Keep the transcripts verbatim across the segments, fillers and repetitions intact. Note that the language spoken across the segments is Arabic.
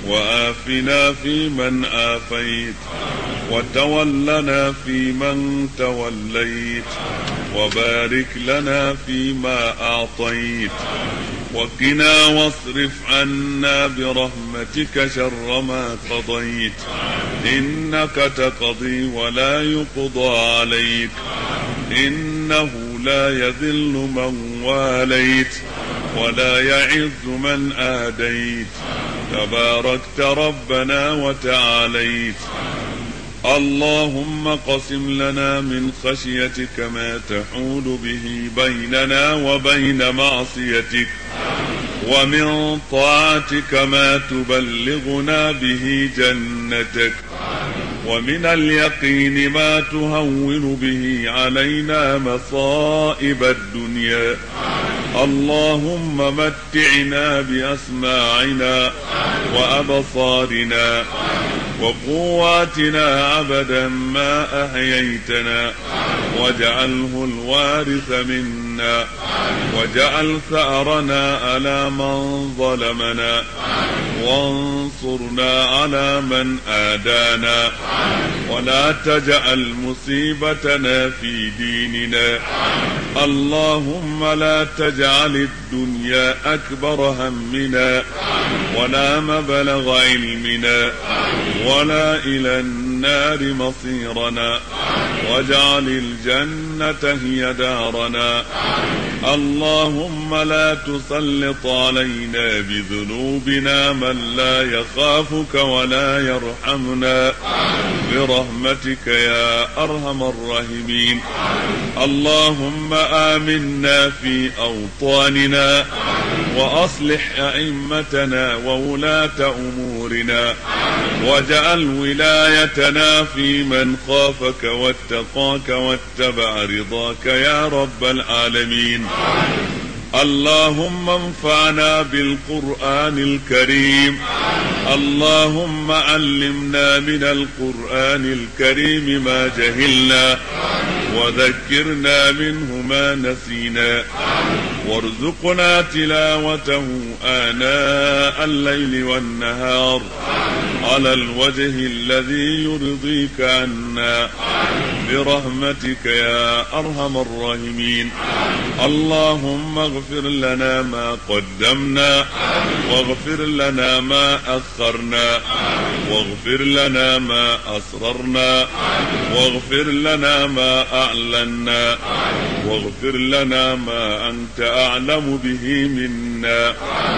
وآفنا فيمن آفيت، وتولنا فيمن توليت، وبارك لنا فيما أعطيت، وقنا واصرف عنا برحمتك شر ما قضيت، إنك تقضي ولا يقضى عليك، إنه لا يذل من واليت ولا يعز من آديت، تباركت ربنا وتعاليت. اللهم قسم لنا من خشيتك ما تحول به بيننا وبين معصيتك، ومن طاعتك ما تبلغنا به جنتك، ومن اليقين ما تهون به علينا مصائب الدنيا. اللهم متعنا بأسماعنا وأبصارنا وقواتنا أبدا ما أحييتنا، واجعله الوارث منا، واجعل ثأرنا على من ظلمنا، وانصرنا على من آدانا، ولا تجعل مصيبتنا في ديننا. اللهم لا تجعل الدنيا أكبر همنا ولا مبلغ علمنا ولا إلى النار مصيرنا، واجعل الجنة هي دارنا. اللهم لا تسلط علينا بذنوبنا من لا يخافك ولا يرحمنا، برحمتك يا أرحم الراحمين. اللهم آمنا في أوطاننا، وأصلح أئمتنا وولاة أمورنا، واجعل ولايتنا في من خافك واتقاك واتبع رضاك يا رب العالمين. اللهم انفعنا بالقرآن الكريم، اللهم علمنا من القرآن الكريم ما جهلنا، وذكرنا منه ما نسينا، وارزقنا تلاوته آناء الليل والنهار على الوجه الذي يرضيك عنا، برحمتك يا أرحم الراحمين. اللهم اغفر لنا ما قدمنا، واغفر لنا ما أخرنا، واغفر لنا ما أسررنا، واغفر لنا ما أعلنا، واغفر لنا ما أنت أعلم به منا.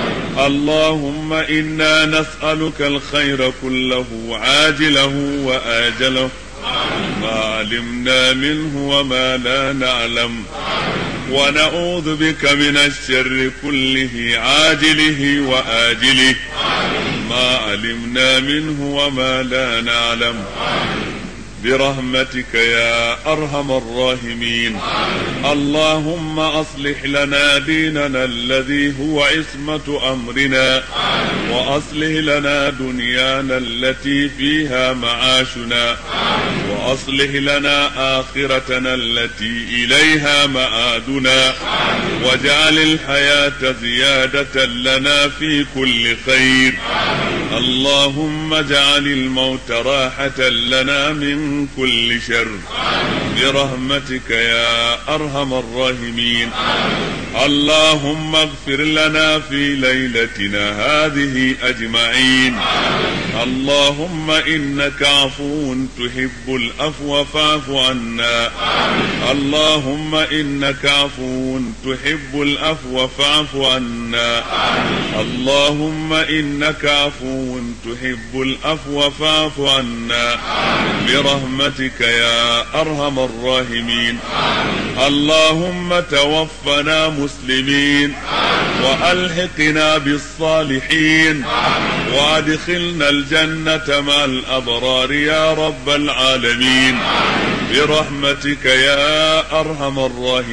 اللهم إنا نسألك الخير كله عاجله وآجله، ما علمنا منه وما لا نعلم، ونعوذ بك من الشر كله عاجله وآجله، ما علمنا منه وما لا نعلم، برحمتك يا أرحم الراحمين. اللهم أصلح لنا ديننا الذي هو عصمة أمرنا، وأصلح لنا دنيانا التي فيها معاشنا، وأصلح لنا آخرتنا التي إليها مآدنا، واجعل الحياة زيادة لنا في كل خير. اللهم اجعل الموت راحة لنا من كل شر، برحمتك يا أرحم الراحمين. اللهم اغفر لنا في ليلتنا هذه أجمعين. اللهم إنك عفو تحب العفو فاعف عنا. اللهم إنك عفو تحب العفو فاعف عنا. اللهم إنك عفو تحب العفو فاعف عنا، برحمتك يا أرحم الراحمين. اللهم توفنا مسلمين، وألحقنا بالصالحين، وادخلنا الجنة مع الأبرار يا رب العالمين، برحمتك يا أرحم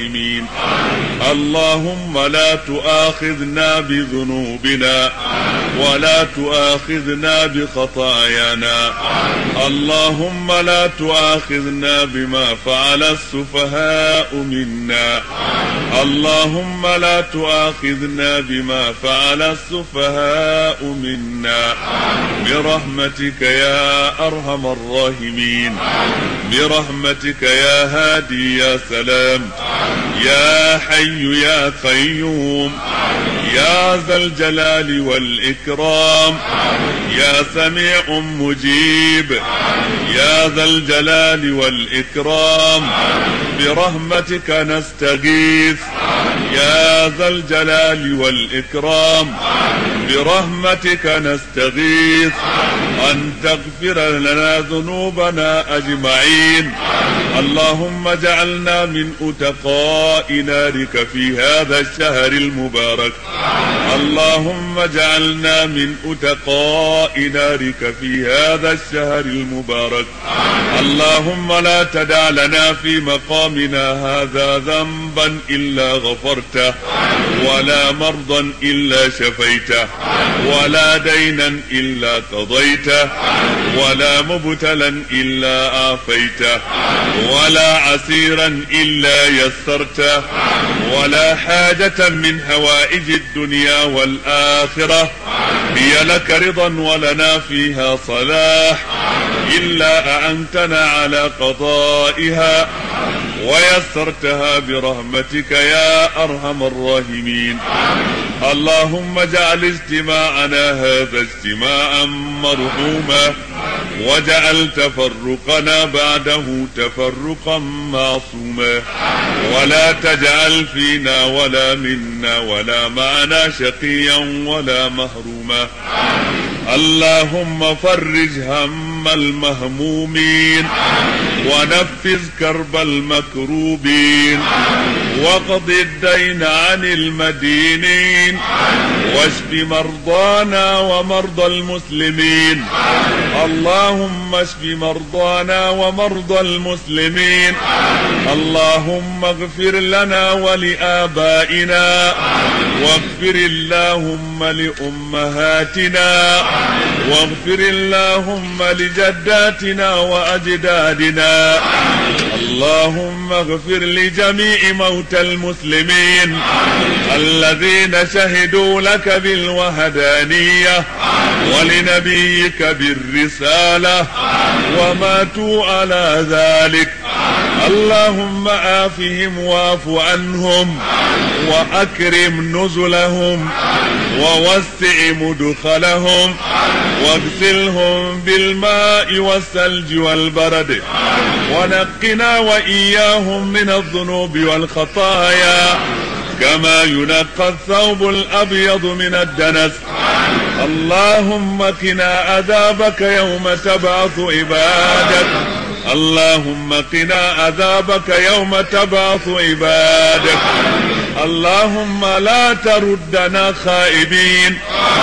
الراحمين. اللهم لا تؤاخذنا بذنوبنا ولا تؤاخذنا بخطايانا. اللهم لا تؤاخذنا بما فعل السفهاء منا. اللهم لا تؤاخذنا بما فعل السفهاء منا، برحمتك يا أرحم الراحمين، برحمتك يا هادي يا سلام، يا حي يا قيوم، يا ذا الجلال والإكرام، يا سميع مجيب، يا ذا الجلال والإكرام، برحمتك نستغيث، يا ذا الجلال والإكرام، برحمتك نستغيث، أن تغفر لنا ذنوبنا أجمعين. اللهم اجعلنا من أتقاء نارك في هذا الشهر المبارك. اللهم اجعلنا من أتقاء نارك في هذا الشهر المبارك. اللهم لا تدع لنا في مقامنا هذا ذنبا إلا غفرته، ولا مرضا إلا شفيته، ولا دينا إلا قضيته، ولا مبتلا إلا عافيته، ولا عسيرا إلا يسرته، ولا حاجة من هوائج الدنيا والآخرة هي لك رضا ولنا فيها صلاح إلا أعنتنا على قضائها ويسرتها برحمتك يا أرحم الراحمين. اللهم اجعل اجتماعنا هذا اجتماعا مرحوما، واجعل تفرقنا بعده تفرقا معصوما، ولا تجعل فينا ولا منا ولا معنا شقيا ولا محروما. اللهم فرج هم المهمومين، ونفذ كرب المكروبين، وقض الدين عن المدينين، واشف مرضانا ومرضى المسلمين. اللهم اشف مرضانا ومرضى المسلمين. اللهم اغفر لنا ولآبائنا، واغفر اللهم لأمهاتنا، واغفر اللهم لجداتنا وأجدادنا. اللهم اغفر لجميع موتى المسلمين الذين شهدوا لك بالوحدانية ولنبيك بالرسالة وماتوا على ذلك. اللهم آفهم واعف عنهم، وأكرم نزلهم، ووسع مدخلهم، واغسلهم بالماء والثلج والبرد، ونقنا وإياهم من الذنوب والخطايا كما ينقى الثوب الأبيض من الدنس. اللهم قنا عذابك يوم تبعث عبادك. اللهم قنا عذابك يوم تبعث عبادك. اللهم لا تردنا خائبين.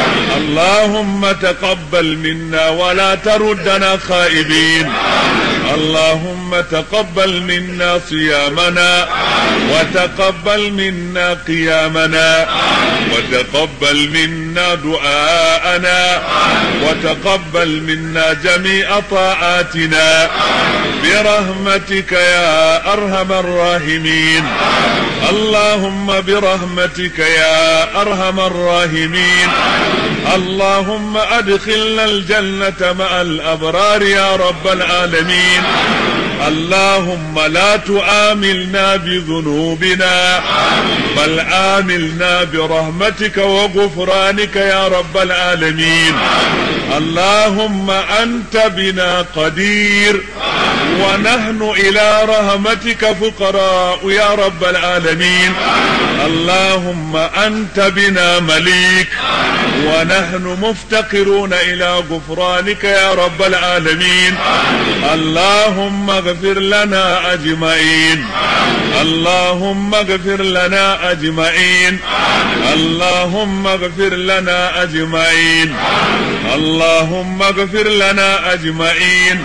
اللهم تقبل منا ولا تردنا خائبين. اللهم تقبل منا صيامنا، وتقبل منا قيامنا، وتقبل منا دعاءنا، وتقبل منا جميع طاعاتنا برحمتك يا أرحم الراحمين. اللهم برحمتك يا أرحم الراحمين. اللهم أدخلنا الجنة مع الأبرار يا رب العالمين. اللهم لا تعاملنا بذنوبنا، بل عاملنا برحمتك وغفرانك يا رب العالمين. اللهم أنت بنا قدير، ونحن إلى رحمتك فقراء يا رب العالمين. اللهم أنت بنا مليك، ونحن مفتقرون إلى غفرانك يا رب العالمين. اللهم اغفر لنا أجمعين. اللهم اغفر لنا أجمعين. اللهم اغفر لنا أجمعين. اللهم اغفر لنا أجمعين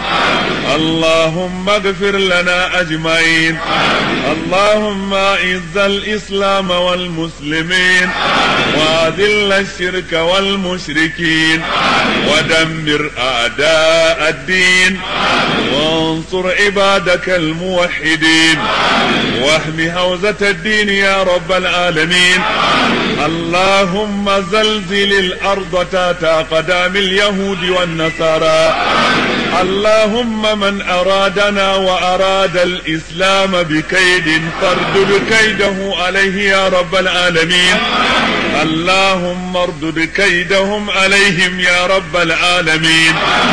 اللهم اغفر لنا أجمعين اللهم أعز الإسلام والمسلمين وأذل الشرك والمشركين ودمر أعداء الدين وانصر عبادك الموحدين واحم حوزة الدين يا رب العالمين. اللهم زلزل الأرض تحت أقدام اليهود والنصارى. اللهم من أرادنا وأراد الإسلام بكيد فاردد كيده عليه يا رب العالمين. اللهم اردد كيدهم عليهم يا رب العالمين.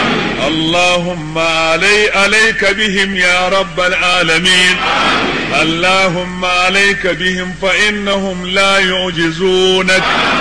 اللهم علي عليك بهم يا رب العالمين. اللهم عليك بهم فإنهم لا يعجزونك.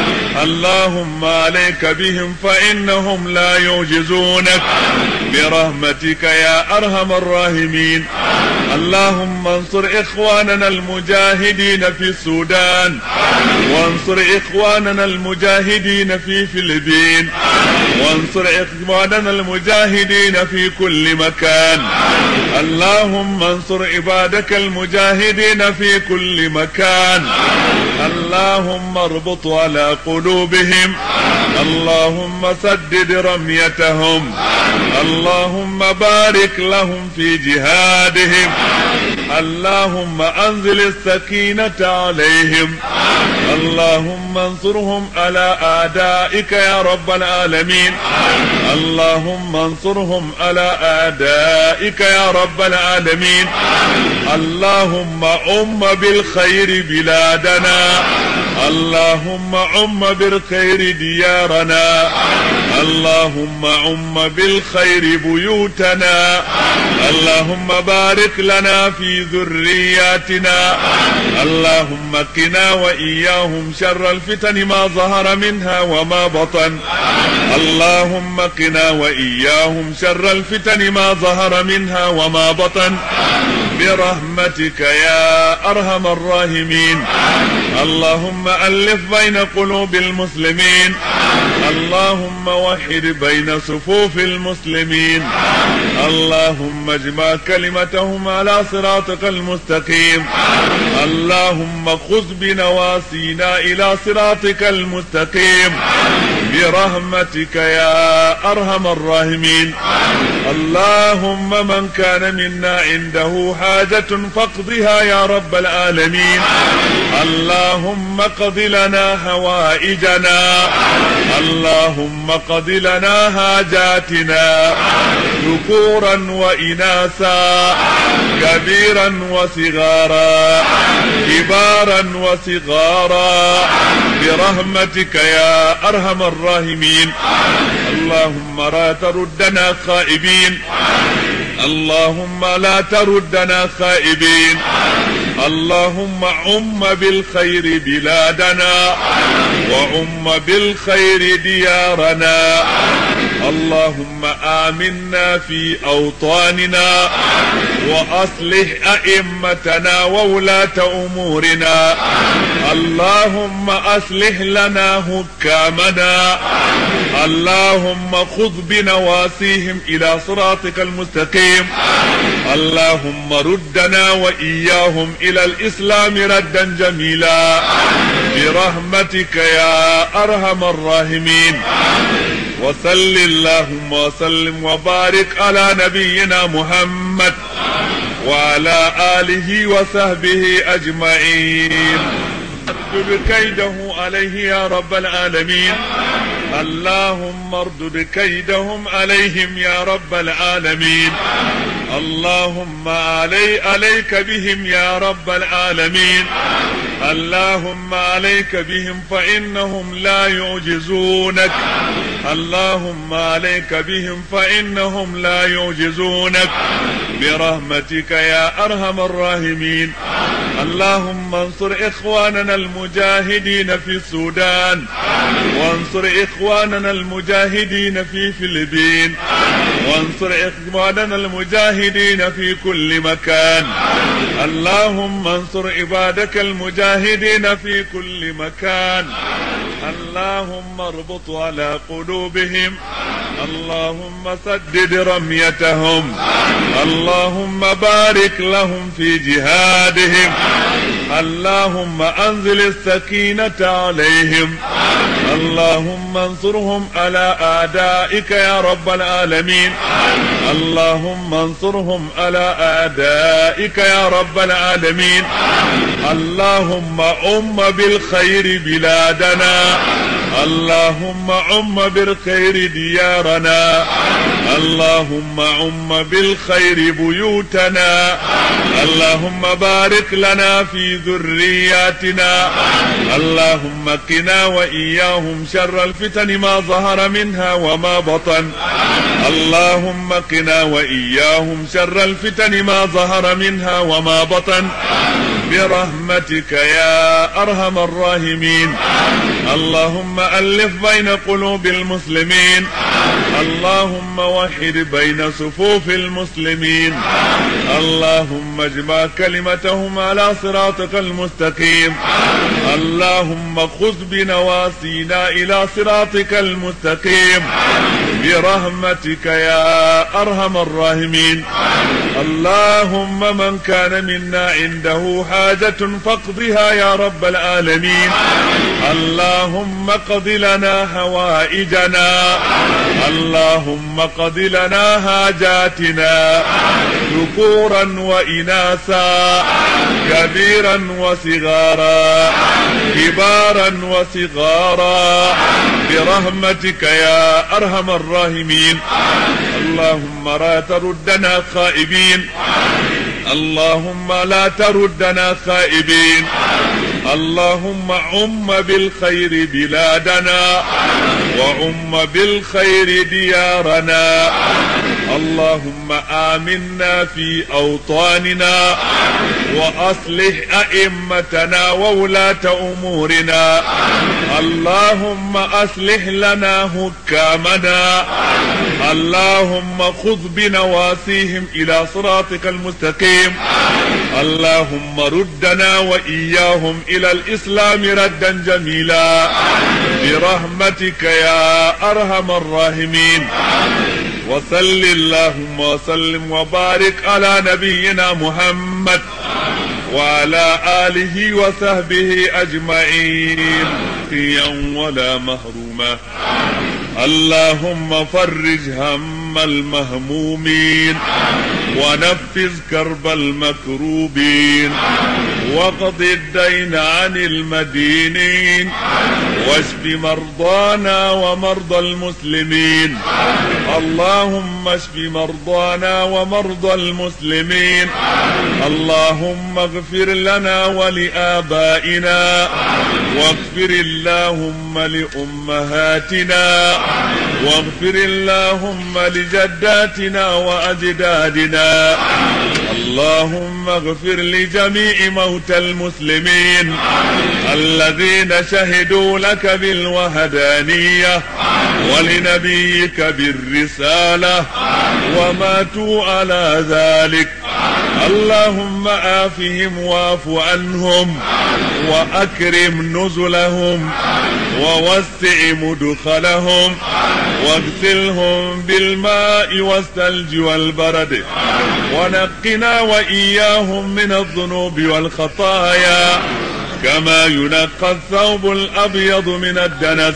اللهم عليك بهم فإنهم لا يعجزونك برحمتك يا أرحم الراحمين. اللهم انصر إخواننا المجاهدين في السودان وانصر إخواننا المجاهدين في فلبين وانصر إخواننا المجاهدين في كل مكان. اللهم انصر عبادك المجاهدين في كل مكان. اللهم اربط على قلوبهم. اللهم سدد رميتهم. اللهم بارك لهم في جهادهم. اللهم انزل السكينة عليهم. اللهم انصرهم على أعدائك يا رب العالمين. اللهم انصرهم على أعدائك يا رب العالمين. اللهم عم بالخير بلادنا. اللهم عم بالخير ديارنا. اللهم عم بالخير بيوتنا. اللهم بارك لنا في ذرياتنا. اللهم قنا وإياهم شر الفتن ما ظهر منها وما بطن. اللهم قنا وإياهم شر الفتن ما ظهر منها وما بطن برحمتك يا أرحم الراحمين. اللهم ألف بين قلوب المسلمين. اللهم وحد بين صفوف المسلمين. اللهم اجمع كلمتهم على صراطك المستقيم. اللهم خذ بنواسينا إلى صراطك المستقيم برحمتك يا أرحم الراحمين. اللهم من كان منا عنده حاجة فاقضها يا رب العالمين. اللهم قض لنا حوائجنا. اللهم قض لنا حاجاتنا ذكورا وإناثا كبيرا وصغارا كبارا وصغارا برحمتك يا أرحم الراحمين. اللهم لا تردنا خائبين. اللهم لا تردنا خائبين. اللهم عم بالخير بلادنا وعم بالخير ديارنا. اللهم آمنا في أوطاننا وأصلح أئمتنا وولاة أمورنا. اللهم أصلح لنا حكامنا. اللهم خذ بنواسيهم إلى صراطك المستقيم. اللهم ردنا وإياهم إلى الإسلام ردا جميلا برحمتك يا أرحم الراحمين. وصل اللهم وسلم وبارك على نبينا محمد وعلى آله وصحبه أجمعين. اردد كيده عليه يا رب العالمين. اللهم اردد كيدهم عليهم يا رب العالمين. اللهم علي عليك بهم يا رب العالمين. اللهم عليك بهم فإنهم لا يعجزونك. اللهم عليك بهم فإنهم لا يعجزونك برحمتك يا أرحم الراحمين. اللهم انصر إخواننا المجاهدين في السودان وانصر إخواننا المجاهدين في فلبين وانصر إخواننا المجاهدين في كل مكان. اللهم انصر عبادك المجاهدين في كل مكان. اللهم اربط على قلوبهم، اللهم سدد رميتهم، اللهم بارك لهم في جهادهم، اللهم انزل السكينة عليهم، اللهم انصرهم على اعدائك يا رب العالمين، اللهم انصرهم على اعدائك يا رب العالمين، اللهم عم بالخير بلادنا، اللهم عم بالخير ديارنا، اللهم عم بالخير بيوتنا، اللهم بارك لنا في ذرياتنا، اللهم قنا وإياهم شر الفتن ما ظهر منها وما بطن، اللهم قنا وإياهم شر الفتن ما ظهر منها وما بطن برحمتك يا أرحم الراحمين. اللهم ألف بين قلوب المسلمين، اللهم وحد بين صفوف المسلمين، اللهم اجمع كلمتهم على صراطك المستقيم، اللهم خذ بنواسينا إلى صراطك المستقيم برحمتك يا أرحم الراحمين. اللهم من كان منا عنده حاجة فاقضها يا رب العالمين، اللهم قض لنا حوائجنا، اللهم قض لنا حاجاتنا ذكورا وإناثا، كبيرا وصغارا، كبارا وصغارا برحمتك يا أرحم الراحمين. اللهم لا تردنا خائبين، اللهم لا تردنا خائبين، اللهم عم بالخير بلادنا وعم بالخير ديارنا، اللهم آمنا في أوطاننا وأصلح أئمتنا وولاة أمورنا، اللهم أصلح لنا حكامنا، اللهم خذ بنواسيهم إلى صراطك المستقيم، اللهم ردنا وإياهم إلى الإسلام ردا جميلا برحمتك يا أرحم الراحمين. وصل اللهم وسلم وبارك على نبينا محمد وعلى آله وصحبه أجمعين قيا ولا محروما. اللهم فرج هم المهمومين ونفذ كرب المكروبين وقض الدين عن المدينين واشف مرضانا ومرضى المسلمين، اللهم اشف مرضانا ومرضى المسلمين، اللهم اغفر لنا ولآبائنا واغفر اللهم لأمهاتنا واغفر اللهم لجداتنا وأجدادنا، اللهم اغفر لجميع موتى المسلمين الذين شهدوا لك بالوحدانية ولنبيك بالرسالة وماتوا على ذلك، اللهم آفهم واعف عنهم وأكرم نزلهم ووسع مدخلهم واغسلهم بالماء والثلج والبرد ونقنا وإياهم من الذنوب والخطايا كما ينقى الثوب الأبيض من الدنس.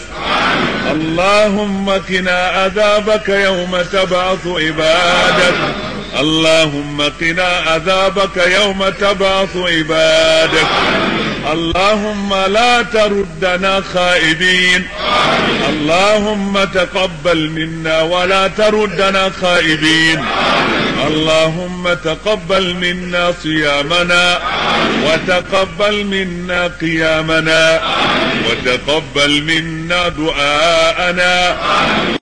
اللهم قنا عذابك يوم تبعث عبادك، اللهم قنا عذابك يوم تبعث عبادك، اللهم لا تردنا خائبين، اللهم تقبل منا ولا تردنا خائبين، اللهم تقبل منا صيامنا وتقبل منا قيامنا وتقبل منا دعاءنا